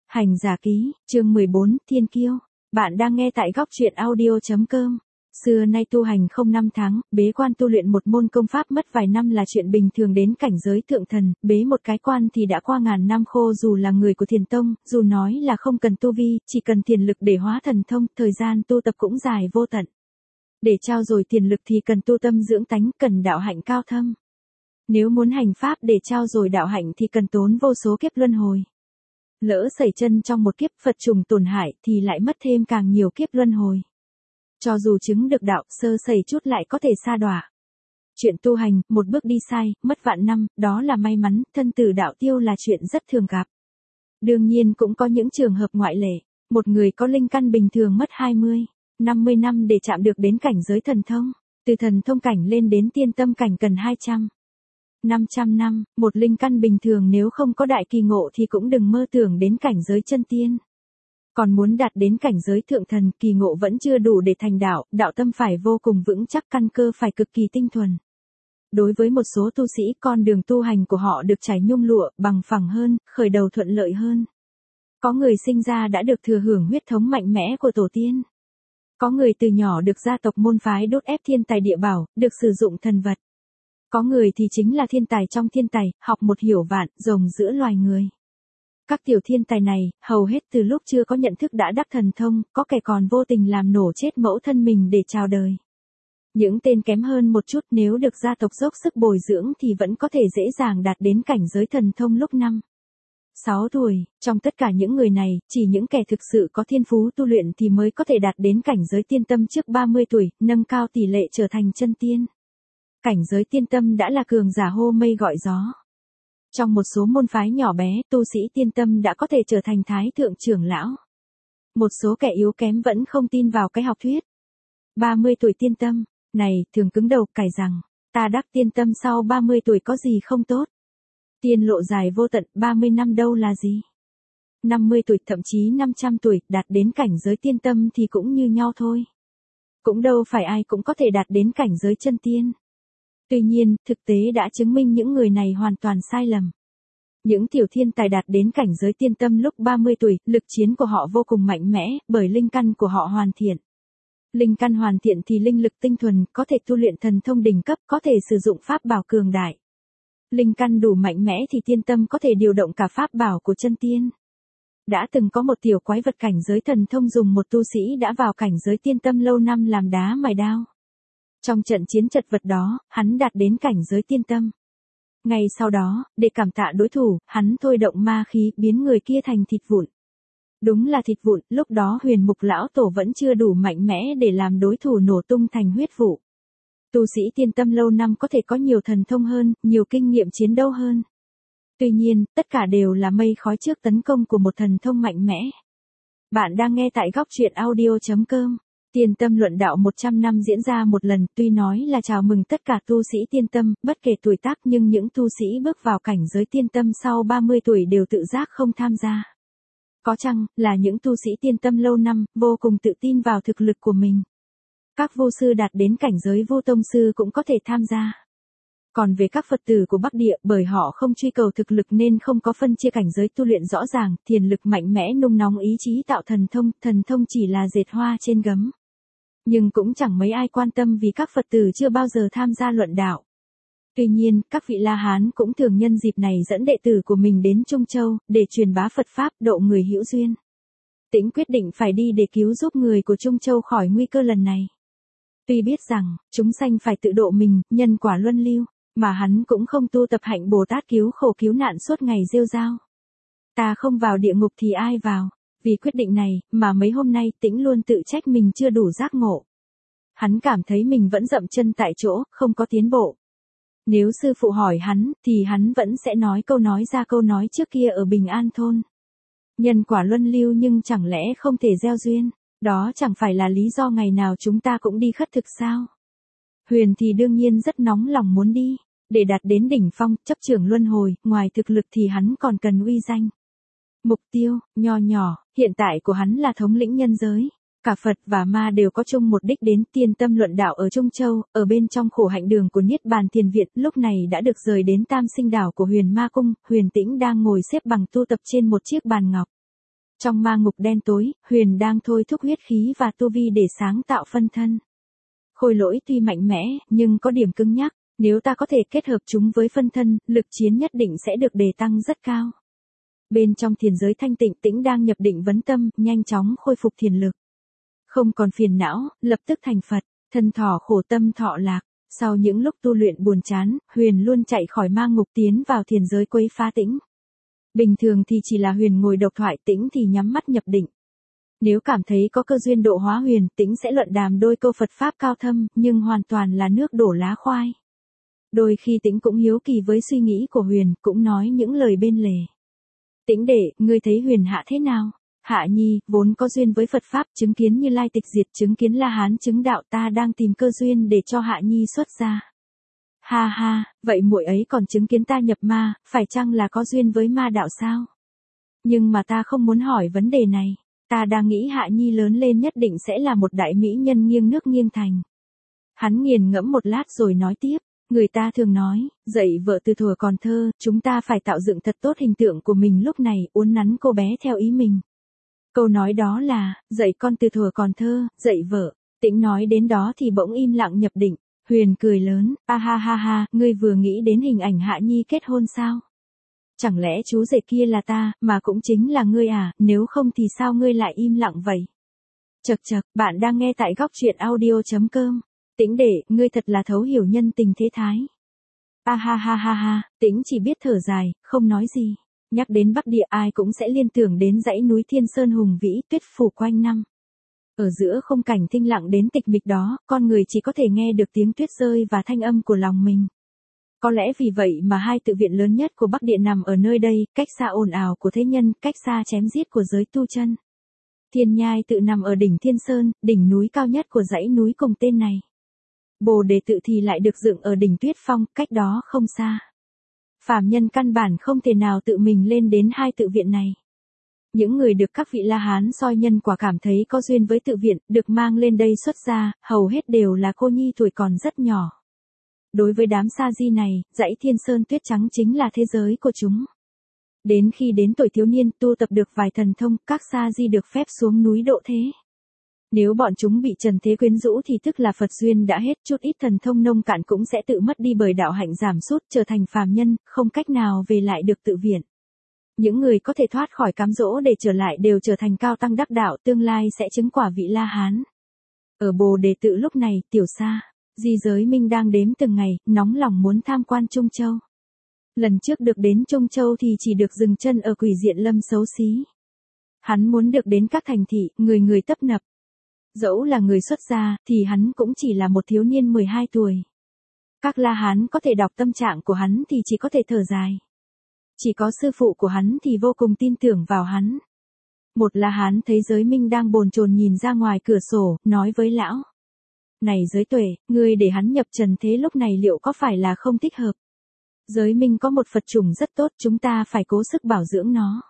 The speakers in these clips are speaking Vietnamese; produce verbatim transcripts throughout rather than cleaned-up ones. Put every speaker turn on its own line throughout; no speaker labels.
Hành giả ký, chương mười bốn, Thiên kiêu. Bạn đang nghe tại góc truyện audio.com. Xưa nay tu hành không năm tháng, bế quan tu luyện một môn công pháp mất vài năm là chuyện bình thường đến cảnh giới thượng thần, bế một cái quan thì đã qua ngàn năm khô dù là người của thiền tông, dù nói là không cần tu vi, chỉ cần thiền lực để hóa thần thông, thời gian tu tập cũng dài vô tận. Để trao dồi thiền lực thì cần tu tâm dưỡng tánh, cần đạo hạnh cao thâm. Nếu muốn hành pháp để trao dồi đạo hạnh thì cần tốn vô số kiếp luân hồi. Lỡ sẩy chân trong một kiếp Phật trùng tổn hại thì lại mất thêm càng nhiều kiếp luân hồi. Cho dù chứng được đạo, sơ sẩy chút lại có thể sa đọa. Chuyện tu hành, một bước đi sai, mất vạn năm, đó là may mắn, thân tử đạo tiêu là chuyện rất thường gặp. Đương nhiên cũng có những trường hợp ngoại lệ. Một người có linh căn bình thường mất hai mươi, năm mươi năm để chạm được đến cảnh giới thần thông. Từ thần thông cảnh lên đến tiên tâm cảnh cần hai trăm, năm trăm năm, một linh căn bình thường nếu không có đại kỳ ngộ thì cũng đừng mơ tưởng đến cảnh giới chân tiên. Còn muốn đạt đến cảnh giới thượng thần, kỳ ngộ vẫn chưa đủ để thành đạo, đạo tâm phải vô cùng vững chắc, căn cơ phải cực kỳ tinh thuần. Đối với một số tu sĩ, con đường tu hành của họ được trải nhung lụa, bằng phẳng hơn, khởi đầu thuận lợi hơn. Có người sinh ra đã được thừa hưởng huyết thống mạnh mẽ của tổ tiên. Có người từ nhỏ được gia tộc môn phái đốt ép thiên tài địa bảo, được sử dụng thần vật. Có người thì chính là thiên tài trong thiên tài, học một hiểu vạn, rồng giữa loài người. Các tiểu thiên tài này, hầu hết từ lúc chưa có nhận thức đã đắc thần thông, có kẻ còn vô tình làm nổ chết mẫu thân mình để chào đời. Những tên kém hơn một chút nếu được gia tộc dốc sức bồi dưỡng thì vẫn có thể dễ dàng đạt đến cảnh giới thần thông lúc năm, sáu tuổi. Trong tất cả những người này, chỉ những kẻ thực sự có thiên phú tu luyện thì mới có thể đạt đến cảnh giới tiên tâm trước ba mươi tuổi, nâng cao tỷ lệ trở thành chân tiên. Cảnh giới tiên tâm đã là cường giả hô mây gọi gió. Trong một số môn phái nhỏ bé, tu sĩ tiên tâm đã có thể trở thành thái thượng trưởng lão. Một số kẻ yếu kém vẫn không tin vào cái học thuyết ba mươi tuổi tiên tâm này, thường cứng đầu cài rằng, ta đắc tiên tâm sau ba mươi tuổi có gì không tốt. Tiên lộ dài vô tận, ba mươi năm đâu là gì. năm mươi tuổi thậm chí năm trăm tuổi, đạt đến cảnh giới tiên tâm thì cũng như nhau thôi. Cũng đâu phải ai cũng có thể đạt đến cảnh giới chân tiên. Tuy nhiên, thực tế đã chứng minh những người này hoàn toàn sai lầm. Những tiểu thiên tài đạt đến cảnh giới tiên tâm lúc ba mươi tuổi, lực chiến của họ vô cùng mạnh mẽ, bởi linh căn của họ hoàn thiện. Linh căn hoàn thiện thì linh lực tinh thuần, có thể tu luyện thần thông đỉnh cấp, có thể sử dụng pháp bảo cường đại. Linh căn đủ mạnh mẽ thì tiên tâm có thể điều động cả pháp bảo của chân tiên. Đã từng có một tiểu quái vật cảnh giới thần thông dùng một tu sĩ đã vào cảnh giới tiên tâm lâu năm làm đá mài đao. Trong trận chiến chật vật đó, hắn đạt đến cảnh giới tiên tâm. Ngay sau đó, để cảm tạ đối thủ, hắn thôi động ma khí biến người kia thành thịt vụn. Đúng là thịt vụn, lúc đó Huyền Mục lão tổ vẫn chưa đủ mạnh mẽ để làm đối thủ nổ tung thành huyết vụ. Tu sĩ tiên tâm lâu năm có thể có nhiều thần thông hơn, nhiều kinh nghiệm chiến đấu hơn. Tuy nhiên, tất cả đều là mây khói trước tấn công của một thần thông mạnh mẽ. Bạn đang nghe tại góc truyện audio.com. Tiên tâm luận đạo một trăm năm diễn ra một lần, tuy nói là chào mừng tất cả tu sĩ tiên tâm, bất kể tuổi tác, nhưng những tu sĩ bước vào cảnh giới tiên tâm sau ba mươi tuổi đều tự giác không tham gia. Có chăng là những tu sĩ tiên tâm lâu năm, vô cùng tự tin vào thực lực của mình. Các vô sư đạt đến cảnh giới vô tông sư cũng có thể tham gia. Còn về các Phật tử của Bắc Địa, bởi họ không truy cầu thực lực nên không có phân chia cảnh giới tu luyện rõ ràng, thiền lực mạnh mẽ nung nóng ý chí tạo thần thông, thần thông chỉ là dệt hoa trên gấm. Nhưng cũng chẳng mấy ai quan tâm vì các Phật tử chưa bao giờ tham gia luận đạo. Tuy nhiên, các vị La Hán cũng thường nhân dịp này dẫn đệ tử của mình đến Trung Châu, để truyền bá Phật Pháp, độ người hữu duyên. Tĩnh quyết định phải đi để cứu giúp người của Trung Châu khỏi nguy cơ lần này. Tuy biết rằng, chúng sanh phải tự độ mình, nhân quả luân lưu, mà hắn cũng không tu tập hạnh Bồ Tát cứu khổ cứu nạn suốt ngày rêu rao. Ta không vào địa ngục thì ai vào? Vì quyết định này, mà mấy hôm nay Tĩnh luôn tự trách mình chưa đủ giác ngộ. Hắn cảm thấy mình vẫn dậm chân tại chỗ, không có tiến bộ. Nếu sư phụ hỏi hắn, thì hắn vẫn sẽ nói câu nói ra câu nói trước kia ở Bình An thôn. Nhân quả luân lưu nhưng chẳng lẽ không thể gieo duyên, đó chẳng phải là lý do ngày nào chúng ta cũng đi khất thực sao? Huyền thì đương nhiên rất nóng lòng muốn đi, để đạt đến đỉnh phong, chấp trưởng luân hồi, ngoài thực lực thì hắn còn cần uy danh. Mục tiêu, nho nhỏ, hiện tại của hắn là thống lĩnh nhân giới. Cả Phật và Ma đều có chung một đích đến tiên tâm luận đạo ở Trung Châu, ở bên trong khổ hạnh đường của Niết Bàn Thiền Viện, lúc này đã được rời đến Tam Sinh Đảo của Huyền Ma Cung, Huyền Tĩnh đang ngồi xếp bằng tu tập trên một chiếc bàn ngọc. Trong ma ngục đen tối, Huyền đang thôi thúc huyết khí và tu vi để sáng tạo phân thân. Khôi lỗi tuy mạnh mẽ, nhưng có điểm cứng nhắc, nếu ta có thể kết hợp chúng với phân thân, lực chiến nhất định sẽ được đề tăng rất cao. Bên trong thiền giới thanh tịnh, Tĩnh đang nhập định vấn tâm, nhanh chóng khôi phục thiền lực. Không còn phiền não, lập tức thành Phật, thân thọ khổ tâm thọ lạc. Sau những lúc tu luyện buồn chán, Huyền luôn chạy khỏi ma ngục tiến vào thiền giới quấy phá Tĩnh. Bình thường thì chỉ là Huyền ngồi độc thoại, Tĩnh thì nhắm mắt nhập định. Nếu cảm thấy có cơ duyên độ hóa Huyền, Tĩnh sẽ luận đàm đôi câu Phật Pháp cao thâm, nhưng hoàn toàn là nước đổ lá khoai. Đôi khi Tĩnh cũng hiếu kỳ với suy nghĩ của Huyền, cũng nói những lời bên lề. Tĩnh đệ, ngươi thấy Huyền hạ thế nào? Hạ nhi, vốn có duyên với Phật Pháp, chứng kiến Như Lai tịch diệt, chứng kiến La Hán chứng đạo, ta đang tìm cơ duyên để cho Hạ nhi xuất gia. Ha ha, vậy muội ấy còn chứng kiến ta nhập ma, phải chăng là có duyên với ma đạo sao? Nhưng mà ta không muốn hỏi vấn đề này, ta đang nghĩ Hạ nhi lớn lên nhất định sẽ là một đại mỹ nhân nghiêng nước nghiêng thành. Hắn nghiền ngẫm một lát rồi nói tiếp. Người ta thường nói, dạy vợ từ thuở còn thơ, chúng ta phải tạo dựng thật tốt hình tượng của mình lúc này, uốn nắn cô bé theo ý mình. Câu nói đó là, dạy con từ thuở còn thơ, dạy vợ. Tĩnh nói đến đó thì bỗng im lặng nhập định. Huyền cười lớn, a ha ha ha, ngươi vừa nghĩ đến hình ảnh Hạ nhi kết hôn sao? Chẳng lẽ chú rể kia là ta, mà cũng chính là ngươi à, nếu không thì sao ngươi lại im lặng vậy? Chậc chậc, bạn đang nghe tại góc truyện audio chấm com. Tĩnh đệ, ngươi thật là thấu hiểu nhân tình thế thái. A ha ha ha ha, Tĩnh chỉ biết thở dài, không nói gì. Nhắc đến Bắc Địa ai cũng sẽ liên tưởng đến dãy núi Thiên Sơn hùng vĩ, tuyết phủ quanh năm. Ở giữa không cảnh thinh lặng đến tịch mịch đó, con người chỉ có thể nghe được tiếng tuyết rơi và thanh âm của lòng mình. Có lẽ vì vậy mà hai tự viện lớn nhất của Bắc Địa nằm ở nơi đây, cách xa ồn ào của thế nhân, cách xa chém giết của giới tu chân. Thiên Nhai tự nằm ở đỉnh Thiên Sơn, đỉnh núi cao nhất của dãy núi cùng tên này. Bồ Đề tự thì lại được dựng ở đỉnh Tuyết Phong, cách đó không xa. Phàm nhân căn bản không thể nào tự mình lên đến hai tự viện này. Những người được các vị La Hán soi nhân quả cảm thấy có duyên với tự viện, được mang lên đây xuất gia, hầu hết đều là cô nhi tuổi còn rất nhỏ. Đối với đám sa di này, dãy Thiên Sơn tuyết trắng chính là thế giới của chúng. Đến khi đến tuổi thiếu niên tu tập được vài thần thông, các sa di được phép xuống núi độ thế. Nếu bọn chúng bị trần thế quyến rũ thì tức là Phật duyên đã hết, chút ít thần thông nông cạn cũng sẽ tự mất đi bởi đạo hạnh giảm sút, trở thành phàm nhân, không cách nào về lại được tự viện. Những người có thể thoát khỏi cám dỗ để trở lại đều trở thành cao tăng đắc đạo, tương lai sẽ chứng quả vị La Hán. Ở Bồ Đề tự lúc này, tiểu sa di giới Minh đang đếm từng ngày, nóng lòng muốn tham quan Trung Châu. Lần trước được đến Trung Châu thì chỉ được dừng chân ở Quỷ Diện Lâm xấu xí. Hắn muốn được đến các thành thị, người người tấp nập. Dẫu là người xuất gia, thì hắn cũng chỉ là một thiếu niên mười hai tuổi. Các La Hán có thể đọc tâm trạng của hắn thì chỉ có thể thở dài. Chỉ có sư phụ của hắn thì vô cùng tin tưởng vào hắn. Một La Hán thấy giới Minh đang bồn chồn nhìn ra ngoài cửa sổ, nói với lão. Này giới tuệ, ngươi để hắn nhập trần thế lúc này liệu có phải là không thích hợp? Giới Minh có một Phật chủng rất tốt, chúng ta phải cố sức bảo dưỡng nó.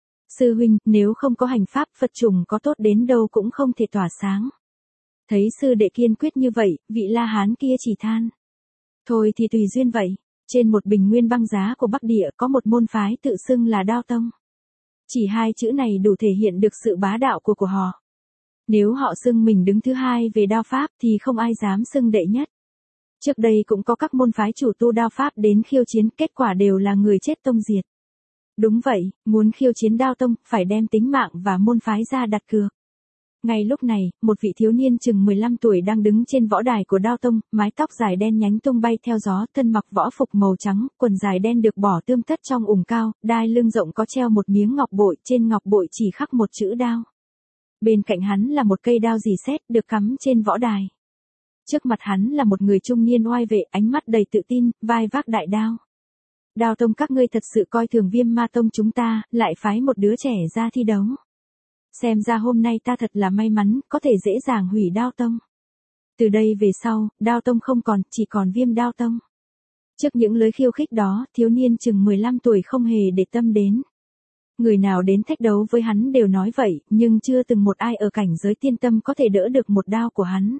Sư huynh, nếu không có hành pháp, Phật chủng có tốt đến đâu cũng không thể tỏa sáng. Thấy sư đệ kiên quyết như vậy, vị La Hán kia chỉ than. Thôi thì tùy duyên vậy. Trên một bình nguyên băng giá của Bắc Địa có một môn phái tự xưng là Đao Tông. Chỉ hai chữ này đủ thể hiện được sự bá đạo của của họ. Nếu họ xưng mình đứng thứ hai về đao pháp thì không ai dám xưng đệ nhất. Trước đây cũng có các môn phái chủ tu đao pháp đến khiêu chiến, kết quả đều là người chết tông diệt. Đúng vậy, muốn khiêu chiến Đao Tông, phải đem tính mạng và môn phái ra đặt cược. Ngay lúc này, một vị thiếu niên chừng mười lăm tuổi đang đứng trên võ đài của Đao Tông, mái tóc dài đen nhánh tung bay theo gió, thân mặc võ phục màu trắng, quần dài đen được bỏ tươm tất trong ủng cao, đai lưng rộng có treo một miếng ngọc bội, trên ngọc bội chỉ khắc một chữ đao. Bên cạnh hắn là một cây đao rỉ sét được cắm trên võ đài. Trước mặt hắn là một người trung niên oai vệ, ánh mắt đầy tự tin, vai vác đại đao. Đao Tông, các ngươi thật sự coi thường Viêm Ma Tông chúng ta, lại phái một đứa trẻ ra thi đấu. Xem ra hôm nay ta thật là may mắn, có thể dễ dàng hủy Đao Tông. Từ đây về sau, Đao Tông không còn, chỉ còn Viêm Đao Tông. Trước những lời khiêu khích đó, thiếu niên chừng mười lăm tuổi không hề để tâm đến. Người nào đến thách đấu với hắn đều nói vậy, nhưng chưa từng một ai ở cảnh giới tiên tâm có thể đỡ được một đao của hắn.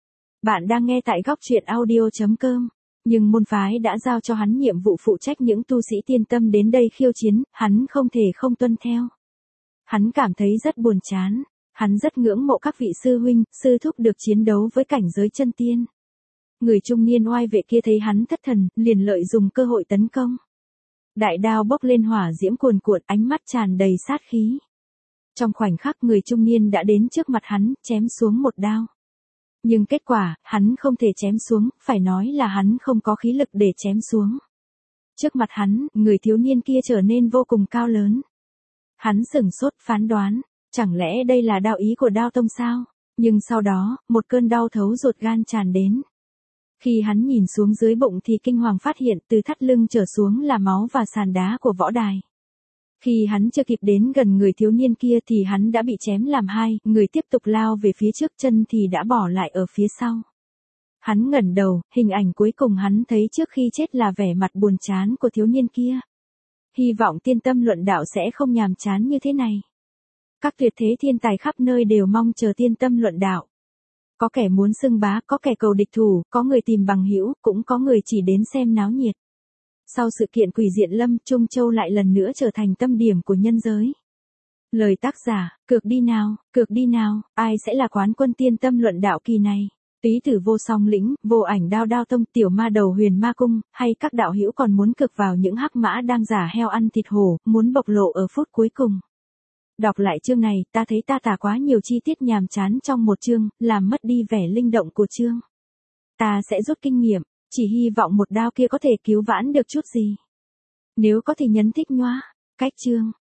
Bạn đang nghe tại góc truyện audio chấm com. Nhưng môn phái đã giao cho hắn nhiệm vụ phụ trách những tu sĩ tiên tâm đến đây khiêu chiến, hắn không thể không tuân theo. Hắn cảm thấy rất buồn chán. Hắn rất ngưỡng mộ các vị sư huynh, sư thúc được chiến đấu với cảnh giới chân tiên. Người trung niên oai vệ kia thấy hắn thất thần, liền lợi dùng cơ hội tấn công. Đại đao bốc lên hỏa diễm cuồn cuộn, ánh mắt tràn đầy sát khí. Trong khoảnh khắc người trung niên đã đến trước mặt hắn, chém xuống một đao. Nhưng kết quả, hắn không thể chém xuống, phải nói là hắn không có khí lực để chém xuống. Trước mặt hắn, người thiếu niên kia trở nên vô cùng cao lớn. Hắn sửng sốt phán đoán, chẳng lẽ đây là đạo ý của Đao Tông sao? Nhưng sau đó, một cơn đau thấu ruột gan tràn đến. Khi hắn nhìn xuống dưới bụng thì kinh hoàng phát hiện từ thắt lưng trở xuống là máu và sàn đá của võ đài. Khi hắn chưa kịp đến gần người thiếu niên kia thì hắn đã bị chém làm hai, người tiếp tục lao về phía trước, chân thì đã bỏ lại ở phía sau. Hắn ngẩng đầu, hình ảnh cuối cùng hắn thấy trước khi chết là vẻ mặt buồn chán của thiếu niên kia. Hy vọng tiên tâm luận đạo sẽ không nhàm chán như thế này. Các tuyệt thế thiên tài khắp nơi đều mong chờ tiên tâm luận đạo. Có kẻ muốn xưng bá, có kẻ cầu địch thủ, có người tìm bằng hữu, cũng có người chỉ đến xem náo nhiệt. Sau sự kiện quỷ diện Lâm, Trung Châu lại lần nữa trở thành tâm điểm của nhân giới. Lời tác giả, cược đi nào, cược đi nào, ai sẽ là quán quân tiên tâm luận đạo kỳ này? Túy Tử Vô Song Lĩnh, Vô Ảnh Đao Đao Tông, Tiểu Ma Đầu Huyền Ma Cung, hay các đạo hữu còn muốn cược vào những hắc mã đang giả heo ăn thịt hổ, muốn bộc lộ ở phút cuối cùng? Đọc lại chương này, ta thấy ta tả quá nhiều chi tiết nhàm chán trong một chương, làm mất đi vẻ linh động của chương. Ta sẽ rút kinh nghiệm, chỉ hy vọng một đao kia có thể cứu vãn được chút gì. Nếu có thì nhấn thích nhoa. Cách chương.